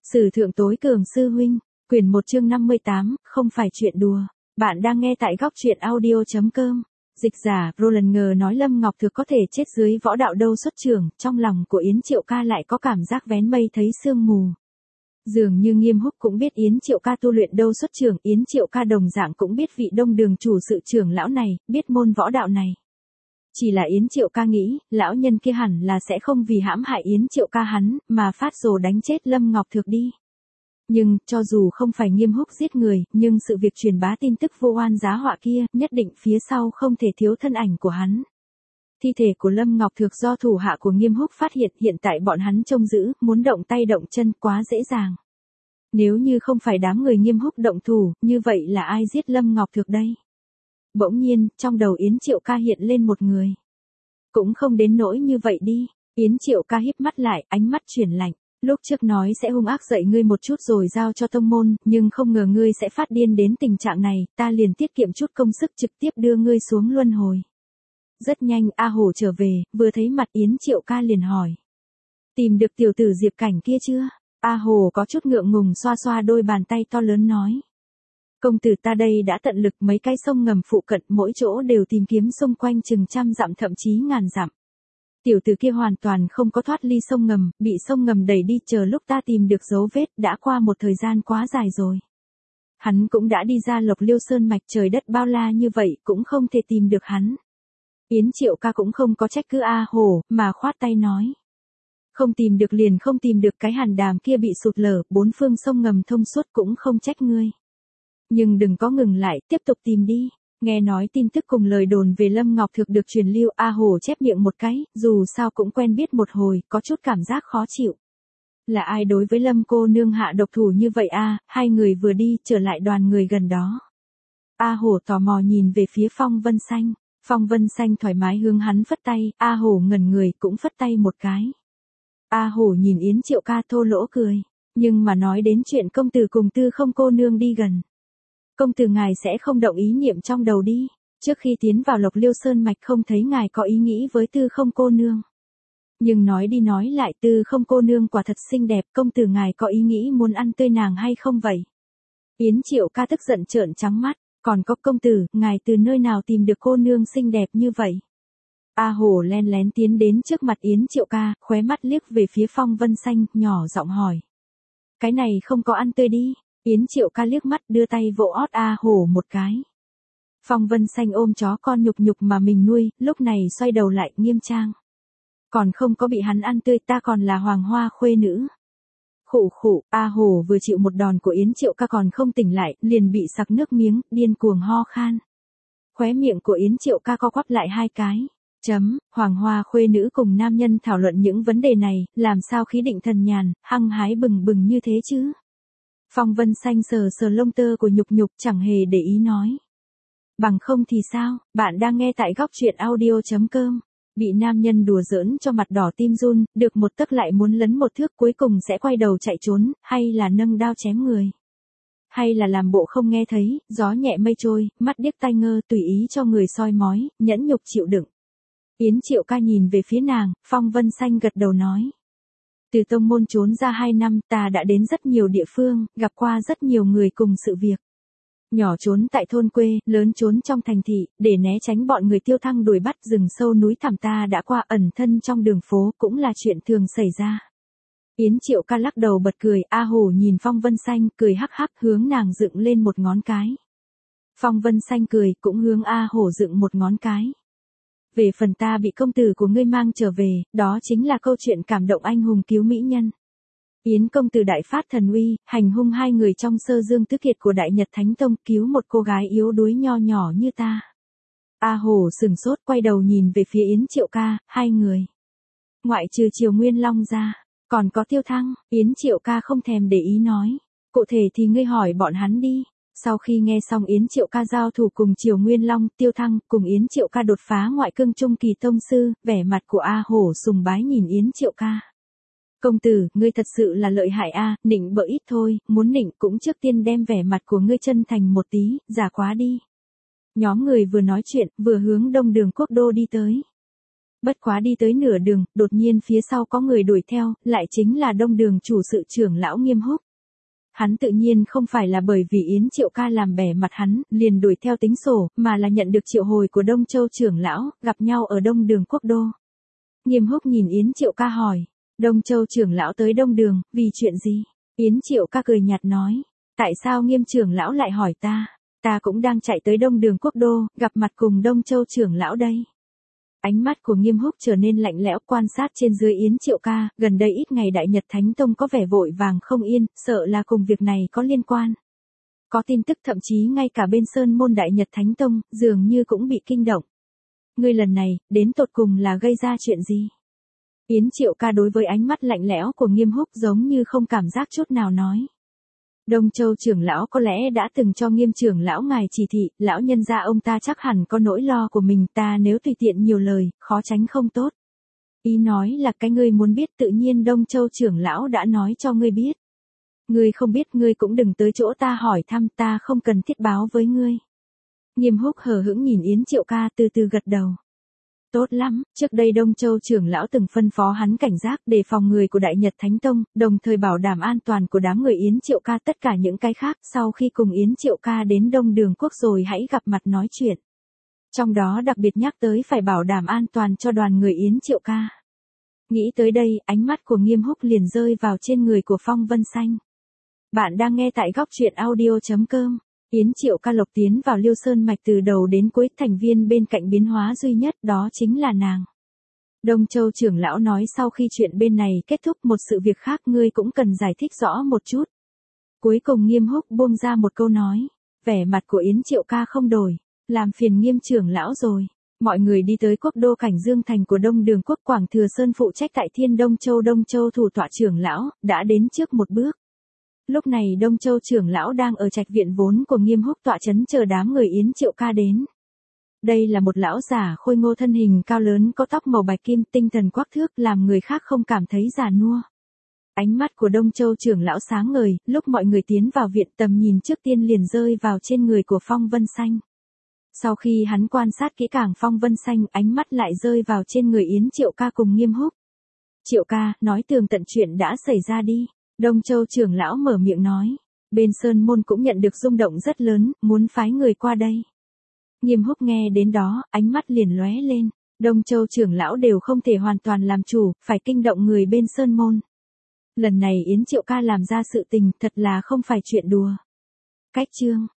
Sử thượng tối cường sư huynh, quyển 1 chương 58, không phải chuyện đùa. Bạn đang nghe tại góc truyện audio.com. Dịch giả Roland ngờ nói Lâm Ngọc Thược có thể chết dưới võ đạo đâu xuất trưởng, trong lòng của Yến Triệu Ca lại có cảm giác vén mây thấy sương mù. Dường như Nghiêm Húc cũng biết Yến Triệu Ca tu luyện đâu xuất trưởng, Yến Triệu Ca đồng dạng cũng biết vị Đông Đường chủ sự trưởng lão này, biết môn võ đạo này. Chỉ là Yến Triệu Ca nghĩ, lão nhân kia hẳn là sẽ không vì hãm hại Yến Triệu Ca hắn, mà phát rồ đánh chết Lâm Ngọc Thược đi. Nhưng, cho dù không phải Nghiêm Húc giết người, nhưng sự việc truyền bá tin tức vô oan giá họa kia, nhất định phía sau không thể thiếu thân ảnh của hắn. Thi thể của Lâm Ngọc Thược do thủ hạ của Nghiêm Húc phát hiện tại bọn hắn trông giữ, muốn động tay động chân quá dễ dàng. Nếu như không phải đám người Nghiêm Húc động thủ, như vậy là ai giết Lâm Ngọc Thược đây? Bỗng nhiên, trong đầu Yến Triệu Ca hiện lên một người. Cũng không đến nỗi như vậy đi. Yến Triệu Ca híp mắt lại, ánh mắt chuyển lạnh. Lúc trước nói sẽ hung ác dạy ngươi một chút rồi giao cho tông môn, nhưng không ngờ ngươi sẽ phát điên đến tình trạng này, ta liền tiết kiệm chút công sức trực tiếp đưa ngươi xuống luân hồi. Rất nhanh A Hổ trở về, vừa thấy mặt Yến Triệu Ca liền hỏi. Tìm được tiểu tử Diệp Cảnh kia chưa? A Hổ có chút ngượng ngùng xoa xoa đôi bàn tay to lớn nói. Công tử ta đây đã tận lực mấy cái sông ngầm phụ cận, mỗi chỗ đều tìm kiếm xung quanh chừng trăm dặm thậm chí ngàn dặm. Tiểu tử kia hoàn toàn không có thoát ly sông ngầm, bị sông ngầm đẩy đi, chờ lúc ta tìm được dấu vết, đã qua một thời gian quá dài rồi. Hắn cũng đã đi ra Lộc Liêu Sơn mạch, trời đất bao la như vậy cũng không thể tìm được hắn. Yến Triệu Ca cũng không có trách cứ A Hổ, mà khoát tay nói. Không tìm được liền không tìm được, cái hàn đàm kia bị sụt lở, bốn phương sông ngầm thông suốt cũng không trách ngươi. Nhưng đừng có ngừng lại, tiếp tục tìm đi. Nghe nói tin tức cùng lời đồn về Lâm Ngọc Thược được truyền lưu, A Hổ chép miệng một cái, dù sao cũng quen biết một hồi, có chút cảm giác khó chịu. Là ai đối với Lâm cô nương hạ độc thủ như vậy a? Hai người vừa đi, trở lại đoàn người gần đó. A Hổ tò mò nhìn về phía Phong Vân Xanh. Phong Vân Xanh thoải mái hướng hắn phất tay, A Hổ ngẩn người cũng phất tay một cái. A Hổ nhìn Yến Triệu Ca thô lỗ cười. Nhưng mà nói đến chuyện công tử cùng Tư Không cô nương đi gần. Công tử ngài sẽ không động ý niệm trong đầu đi, trước khi tiến vào Lộc Liêu Sơn mạch không thấy ngài có ý nghĩ với Tư Không cô nương. Nhưng nói đi nói lại, Tư Không cô nương quả thật xinh đẹp, công tử ngài có ý nghĩ muốn ăn tươi nàng hay không vậy? Yến Triệu Ca tức giận trợn trắng mắt, còn có công tử, ngài từ nơi nào tìm được cô nương xinh đẹp như vậy? A Hổ len lén tiến đến trước mặt Yến Triệu Ca, khóe mắt liếc về phía Phong Vân Xanh, nhỏ giọng hỏi. Cái này không có ăn tươi đi. Yến Triệu Ca liếc mắt đưa tay vỗ ót A Hổ một cái. Phong Vân Xanh ôm chó con nhục nhục mà mình nuôi, lúc này xoay đầu lại nghiêm trang. Còn không có bị hắn ăn tươi, ta còn là hoàng hoa khuê nữ. Khụ khụ, A Hổ vừa chịu một đòn của Yến Triệu Ca còn không tỉnh lại, liền bị sặc nước miếng, điên cuồng ho khan. Khóe miệng của Yến Triệu Ca co quắp lại hai cái. Hoàng hoa khuê nữ cùng nam nhân thảo luận những vấn đề này, làm sao khí định thần nhàn, hăng hái bừng bừng như thế chứ? Phong Vân Xanh sờ sờ lông tơ của nhục nhục, chẳng hề để ý nói. Bằng không thì sao, bạn đang nghe tại góc truyện audio.com. Bị nam nhân đùa giỡn cho mặt đỏ tim run, được một tấc lại muốn lấn một thước, cuối cùng sẽ quay đầu chạy trốn, hay là nâng đao chém người. Hay là làm bộ không nghe thấy, gió nhẹ mây trôi, mắt điếc tai ngơ, tùy ý cho người soi mói, nhẫn nhục chịu đựng. Yến Triệu Ca nhìn về phía nàng, Phong Vân Xanh gật đầu nói. Từ tông môn trốn ra 2 năm, ta đã đến rất nhiều địa phương, gặp qua rất nhiều người cùng sự việc. Nhỏ trốn tại thôn quê, lớn trốn trong thành thị, để né tránh bọn người tiêu thăng đuổi bắt, rừng sâu núi thẳm ta đã qua, ẩn thân trong đường phố cũng là chuyện thường xảy ra. Yến Triệu Ca lắc đầu bật cười, A Hổ nhìn Phong Vân Xanh, cười hắc hắc hướng nàng dựng lên một ngón cái. Phong Vân Xanh cười, cũng hướng A Hổ dựng một ngón cái. Về phần ta bị công tử của ngươi mang trở về, đó chính là câu chuyện cảm động anh hùng cứu mỹ nhân. Yến công tử đại phát thần uy, hành hung 2 người trong Sơ Dương Tứ Kiệt của Đại Nhật Thánh Tông, cứu một cô gái yếu đuối nho nhỏ như ta. A Hổ sừng sốt, quay đầu nhìn về phía Yến Triệu Ca, 2 người. Ngoại trừ Triều Nguyên Long ra, còn có Tiêu Thăng. Yến Triệu Ca không thèm để ý nói. Cụ thể thì ngươi hỏi bọn hắn đi. Sau khi nghe xong Yến Triệu Ca giao thủ cùng Triều Nguyên Long, Tiêu Thăng, cùng Yến Triệu Ca đột phá ngoại cương trung kỳ tông sư, vẻ mặt của A Hổ sùng bái nhìn Yến Triệu Ca. Công tử, ngươi thật sự là lợi hại a, nịnh bợ ít thôi, muốn nịnh cũng trước tiên đem vẻ mặt của ngươi chân thành một tí, giả quá đi. Nhóm người vừa nói chuyện, vừa hướng Đông Đường Quốc đô đi tới. Bất quá đi tới nửa đường, đột nhiên phía sau có người đuổi theo, lại chính là Đông Đường chủ sự trưởng lão Nghiêm Húc. Hắn tự nhiên không phải là bởi vì Yến Triệu Ca làm bẻ mặt hắn, liền đuổi theo tính sổ, mà là nhận được triệu hồi của Đông Châu trưởng lão, gặp nhau ở Đông Đường Quốc đô. Nghiêm Húc nhìn Yến Triệu Ca hỏi, Đông Châu trưởng lão tới Đông Đường, vì chuyện gì? Yến Triệu Ca cười nhạt nói, tại sao Nghiêm trưởng lão lại hỏi ta? Ta cũng đang chạy tới Đông Đường Quốc đô, gặp mặt cùng Đông Châu trưởng lão đây. Ánh mắt của Nghiêm Húc trở nên lạnh lẽo quan sát trên dưới Yến Triệu Ca, gần đây ít ngày Đại Nhật Thánh Tông có vẻ vội vàng không yên, sợ là cùng việc này có liên quan. Có tin tức thậm chí ngay cả bên Sơn môn Đại Nhật Thánh Tông, dường như cũng bị kinh động. Ngươi lần này, đến tột cùng là gây ra chuyện gì? Yến Triệu Ca đối với ánh mắt lạnh lẽo của Nghiêm Húc giống như không cảm giác chút nào nói. Đông Châu trưởng lão có lẽ đã từng cho Nghiêm trưởng lão ngài chỉ thị, lão nhân gia ông ta chắc hẳn có nỗi lo của mình, ta nếu tùy tiện nhiều lời, khó tránh không tốt. Ý nói là cái ngươi muốn biết tự nhiên Đông Châu trưởng lão đã nói cho ngươi biết. Ngươi không biết ngươi cũng đừng tới chỗ ta hỏi thăm, ta không cần thiết báo với ngươi. Nghiêm Húc hờ hững nhìn Yến Triệu Ca từ từ gật đầu. Tốt lắm, trước đây Đông Châu trưởng lão từng phân phó hắn cảnh giác đề phòng người của Đại Nhật Thánh Tông, đồng thời bảo đảm an toàn của đám người Yến Triệu Ca, tất cả những cái khác sau khi cùng Yến Triệu Ca đến Đông Đường Quốc rồi hãy gặp mặt nói chuyện. Trong đó đặc biệt nhắc tới phải bảo đảm an toàn cho đoàn người Yến Triệu Ca. Nghĩ tới đây, ánh mắt của Nghiêm Húc liền rơi vào trên người của Phong Vân Xanh. Bạn đang nghe tại góc truyện audio.com. Yến Triệu Ca lộc tiến vào Liêu Sơn Mạch từ đầu đến cuối, thành viên bên cạnh biến hóa duy nhất đó chính là nàng. Đông Châu trưởng lão nói sau khi chuyện bên này kết thúc một sự việc khác ngươi cũng cần giải thích rõ một chút. Cuối cùng Nghiêm Húc buông ra một câu nói, vẻ mặt của Yến Triệu Ca không đổi, làm phiền Nghiêm trưởng lão rồi. Mọi người đi tới quốc đô Cảnh Dương thành của Đông Đường Quốc, Quảng Thừa Sơn phụ trách tại Thiên Đông Châu thủ tọa trưởng lão, đã đến trước một bước. Lúc này Đông Châu trưởng lão đang ở trạch viện vốn của Nghiêm Húc tọa trấn chờ đám người Yến Triệu Ca đến. Đây là một lão già khôi ngô thân hình cao lớn có tóc màu bạch kim, tinh thần quắc thước, làm người khác không cảm thấy già nua. Ánh mắt của Đông Châu trưởng lão sáng ngời, lúc mọi người tiến vào viện tầm nhìn trước tiên liền rơi vào trên người của Phong Vân Xanh. Sau khi hắn quan sát kỹ càng Phong Vân Xanh, ánh mắt lại rơi vào trên người Yến Triệu Ca cùng Nghiêm Húc. Triệu Ca, nói tường tận chuyện đã xảy ra đi. Đông Châu trưởng lão mở miệng nói, bên Sơn môn cũng nhận được rung động rất lớn, muốn phái người qua đây. Nghiêm Húc nghe đến đó, ánh mắt liền lóe lên, Đông Châu trưởng lão đều không thể hoàn toàn làm chủ, phải kinh động người bên Sơn môn. Lần này Yến Triệu Ca làm ra sự tình thật là không phải chuyện đùa. Cách chương